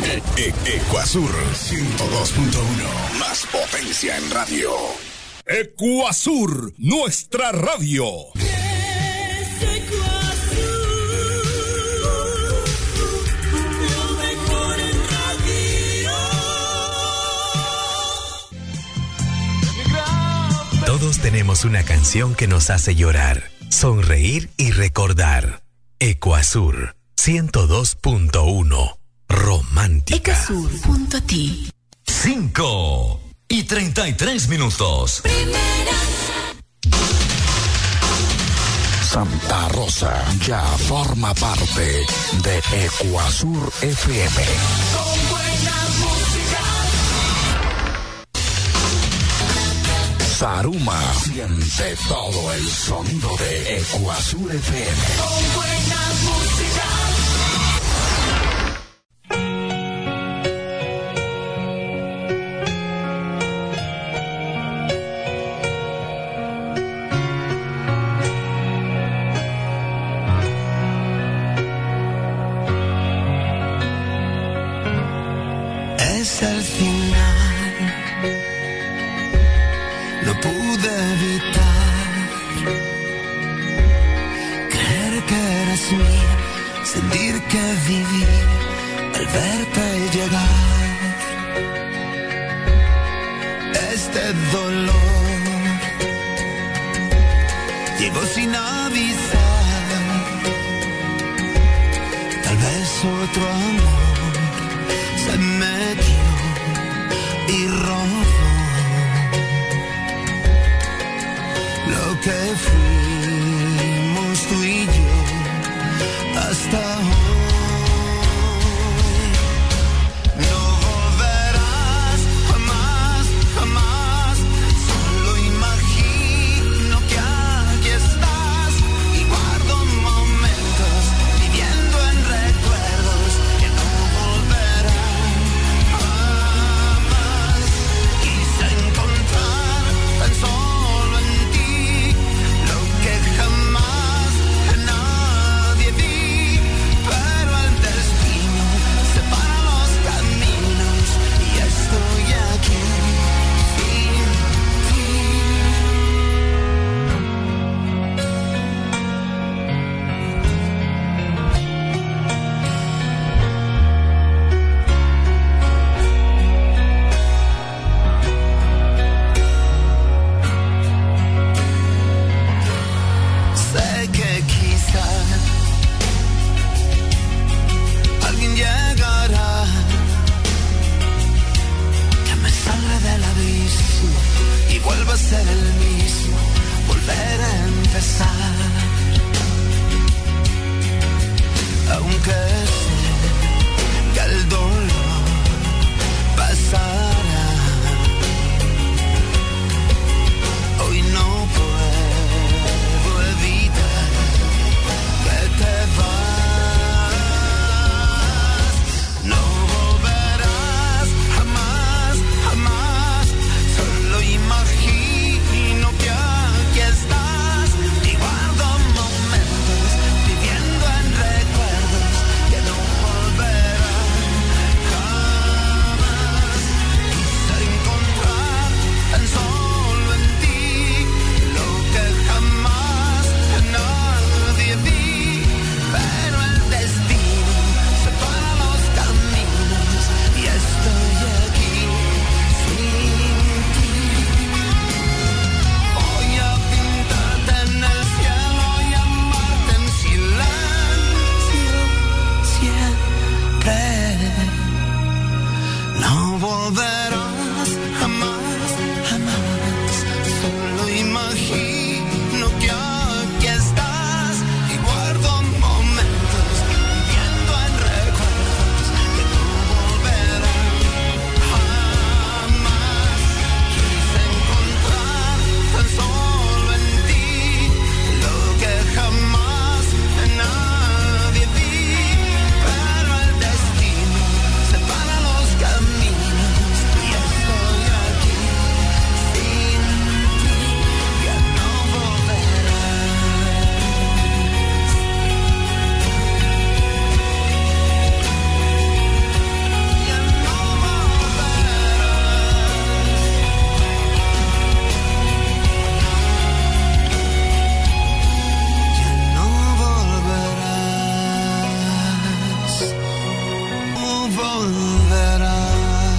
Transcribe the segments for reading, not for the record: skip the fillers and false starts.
Ecuasur 102.1. Más potencia en radio. Ecuasur, nuestra radio. Todos tenemos una canción que nos hace llorar, sonreír y recordar. Ecuasur 102.1. Romántica. Ecasur.ti. 5:33. Santa Rosa ya forma parte de Ecuasur FM. Con buena música. Saruma siente todo el sonido de Ecuasur FM. Con buena música. Es el final, no pude evitar creer que eres mía, sentir que viví al verte llegar. Este dolor llegó sin avisar, tal vez otro amor se metió y robó lo que fuimos tú y yo hasta hoy. No volverás jamás, jamás. Solo imagino que aquí estás y guardo momentos viviendo en recuerdos que no volverán jamás. Quise encontrar tan solo en ti lo que jamás en nadie vi, pero el destino separa los caminos y estoy aquí sin ti. Sé que quizás alguien llegará que me salve del abismo y vuelva a ser el mismo, volver a empezar. Aunque sé que el dolor pasará, hoy no puedo evitar que te vas. No volverás jamás, jamás. Solo imagino que aquí estás y guardo momentos viviendo en recuerdos que no volverán jamás. Quise encontrar tan solo en ti lo que jamás nadie vi, pero el destino separa los caminos y estoy aquí sin ti. Voy a pintarte en el cielo y amarte en silencio siempre. No volverás jamás, jamás. Solo imagino que aquí estás y guardo momentos viviendo en recuerdos que no volverán jamás. Quise encontrar tan solo en ti lo que jamás nadie vi, pero el destino separa los caminos y volverás.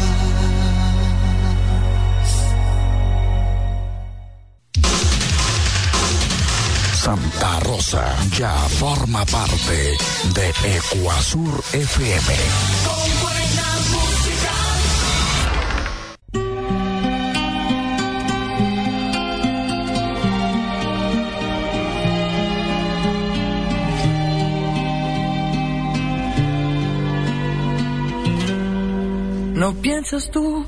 Santa Rosa ya forma parte de Ecuasur FM. Con buena música. No piensas tú,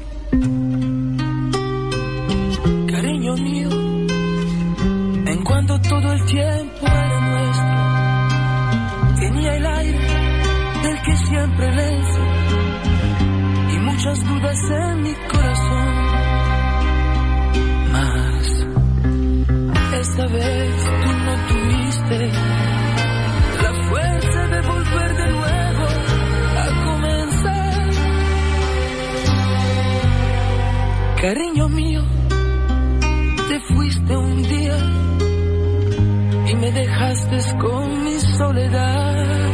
cariño mío, en cuando todo el tiempo era nuestro, tenía el aire del que siempre lenzo y muchas dudas en mi corazón. Mas esta vez tú no tuviste la fuerza de volver de nuevo a comenzar. Cariño mío, te fuiste un día y me dejaste con mi soledad.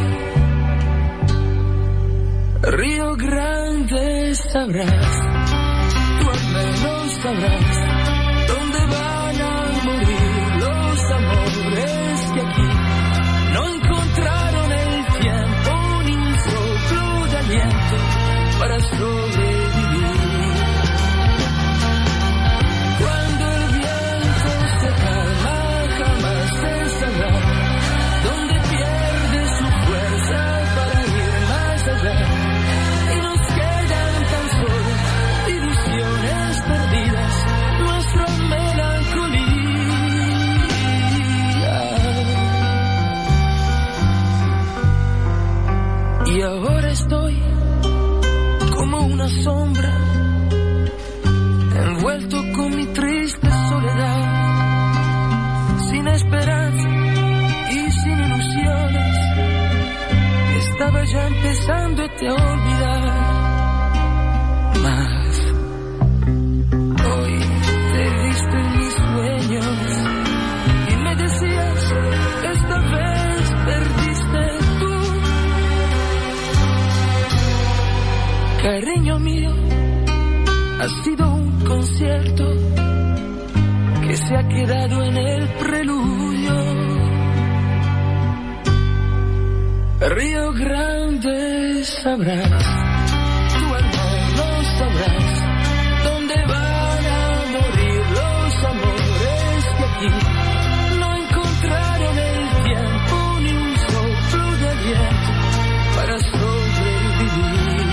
Río Grande sabrás, tú al menos sabrás, dónde van a morir los amores que aquí no encontraron el tiempo ni un soplo de aliento para sobrevivir. Cuando el viento se calma, jamás se sabrá dónde pierde su fuerza para ir más allá. Y nos quedan tan solo ilusiones perdidas, nuestra melancolía. Y ahora estoy como una sombra, envuelto con mi triste soledad, sin esperanza y sin ilusiones. Estaba ya empezando a te olvidar, mas hoy te viste en mis sueños y me decías, esta vez perdiste tú. Cariño mío, ha sido un concierto que se ha quedado en el preludio. Río Grande sabrás, tú al menos sabrás, dónde van a morir los amores que aquí no encontraron el tiempo ni un soplo de aliento para sobrevivir.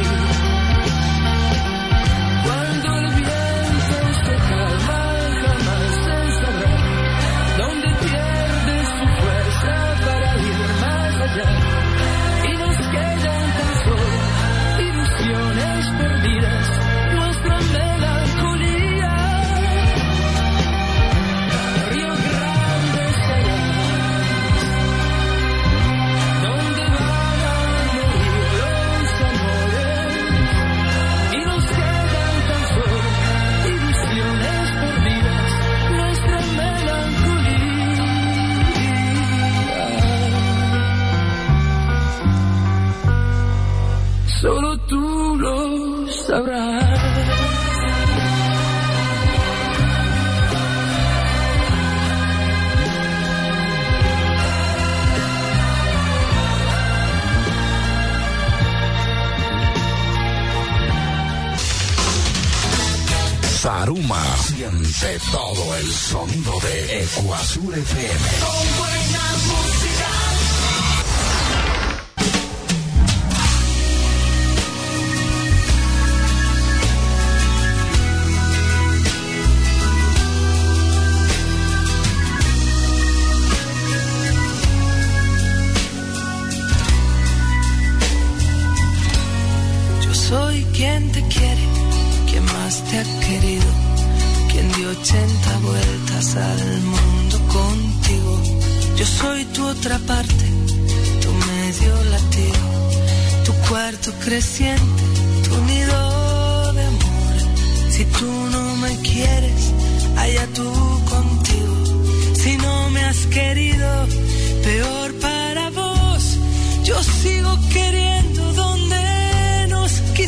Cuando el viento se calma, jamás se sabrá dónde pierde su fuerza para ir más allá. Y nos quedan tan solo ilusiones perdidas, nuestra melancolía. Río Grande sabrás dónde van a morir los amores. Y nos quedan tan solo ilusiones perdidas, nuestra melancolía. Solo tú lo sabrás. Saruma siente todo el sonido de Ecuasur FM. Con buena música. Yo soy quien te quiere, quien más te ha querido, quien dio 80 vueltas al mundo contigo. Yo soy tu otra parte, tu medio latido, tu cuarto creciente, tu nido de amor. Si tú no me quieres, allá tú contigo. Si no me has querido, peor para vos. Yo sigo queriendo donde nos quisimos.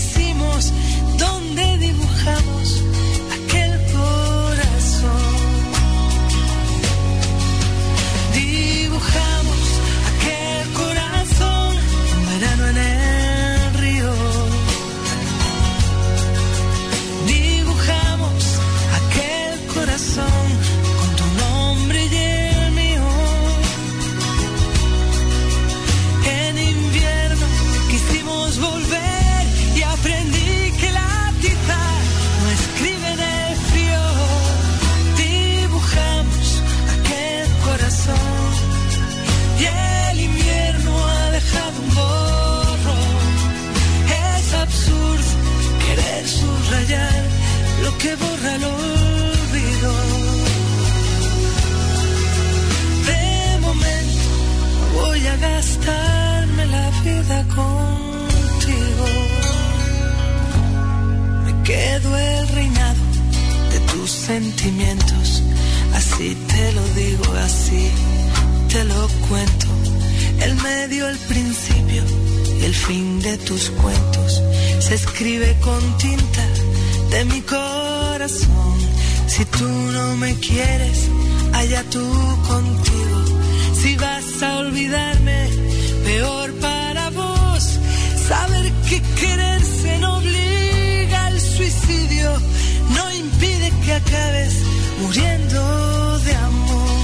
sentimientos. Así te lo digo, así te lo cuento. El medio, el principio y el fin de tus cuentos se escribe con tinta de mi corazón. Si tú no me quieres, allá tú contigo. Si vas a olvidarme, peor para vos. Saber que quererse no obliga al suicidio, no impide que acabes muriendo de amor.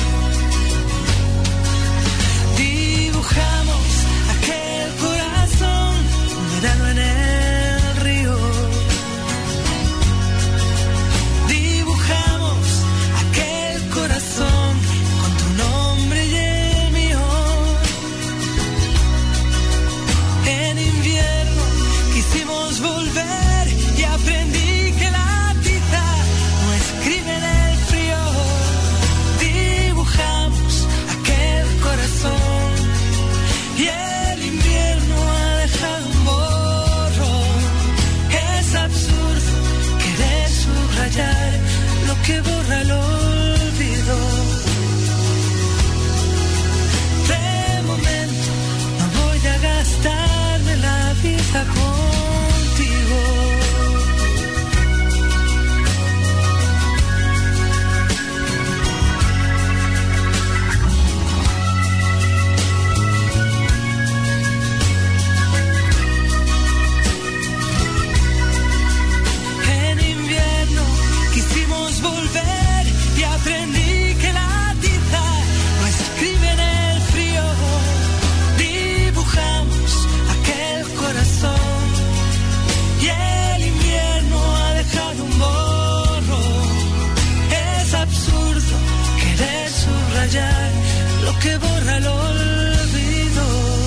Dibujamos aquel corazón, un verano en el río. Dibujamos aquel corazón con tu nombre y el mío. En invierno quisimos volver y aprendí que la tiza no escribe en el frío. Dibujamos aquel corazón y el invierno ha dejado un borrón. Es absurdo querer subrayar lo que borra el olvido. De momento no voy a gastarme la vida contigo. En invierno quisimos volver y aprendí que la tiza no escribe en el frío. Dibujamos aquel corazón y el invierno ha dejado un borrón. Es absurdo querer subrayar lo que borra el olvido.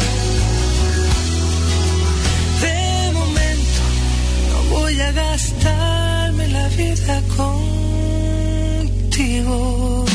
De momento no voy a gastarme la vida contigo.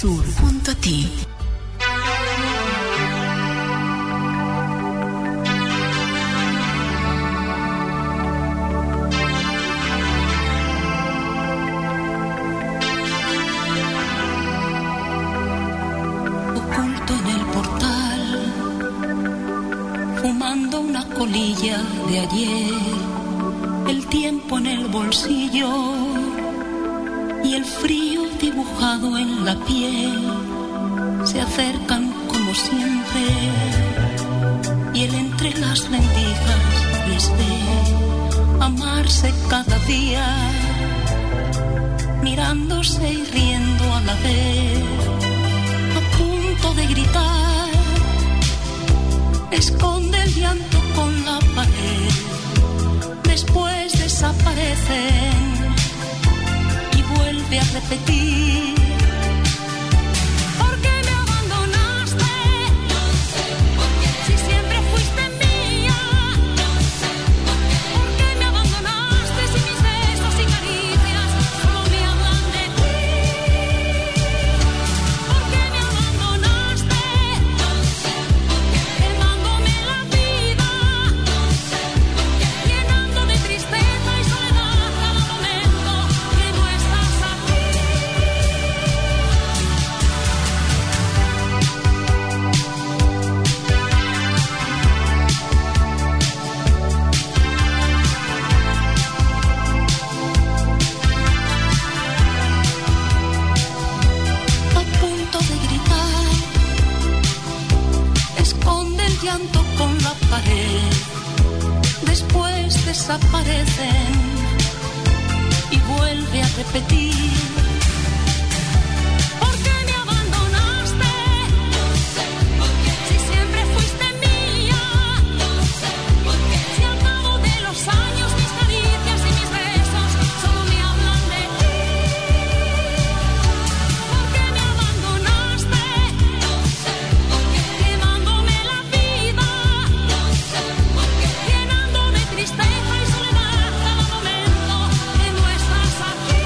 Ecosur, junto a ti. Oculto en el portal, fumando una colilla de ayer, el tiempo en el bolsillo y el frío dibujado en la piel se acercan como siempre, y él entre las rendijas les ve amarse cada día, mirándose y riendo a la vez, a punto de gritar, esconde el llanto con la pared, después desaparecen y vuelve a repetir. ¿Por qué me abandonaste? No sé por qué. Si siempre fuiste mía. No sé por qué. ¿Por qué me abandonaste si mis besos y caricias solo me hablan de ti? ¿Por qué me abandonaste? No sé por qué. Quemándome la vida. No sé por qué. Llenando de tristeza y soledad cada momento que no estás aquí. A punto de gritar, esconde el llanto con la pared, después desaparecen y vuelve a repetir. ¿Por qué me abandonaste? No sé por qué. Si siempre fuiste mía. No sé por qué. Si al cabo de los años mis caricias y mis besos solo me hablan de ti. ¿Por qué me abandonaste? No sé por qué. Quemándome la vida. No sé por qué. Llenando de tristeza y soledad cada momento que no estás aquí.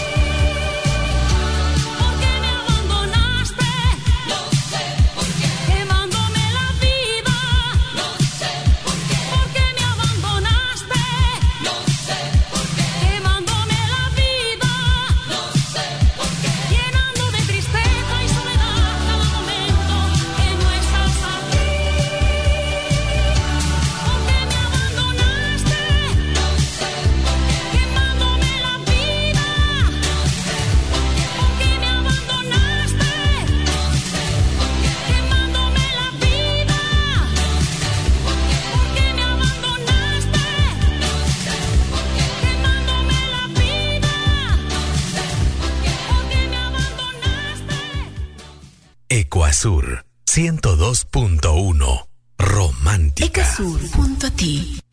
¿Por qué me abandonaste? No sé por qué. Quemándome la vida. No sé por qué. ¿Por qué me abandonaste? No sé por qué. Quemándome la vida. No sé por qué. Llenando de tristeza y soledad cada momento que no estás aquí. ¿Por qué me abandonaste? No sé por qué. Quemándome la vida. No sé por qué. ¿Por qué me abandonaste? No sé por qué. Quemándome la vida. No sé por qué. ¿Por qué me abandonaste? No sé por qué. Quemándome la vida. No sé por qué. ¿Por qué me abandonaste? Ecuasur 102.1 Romántica. Ecosur, junto a ti.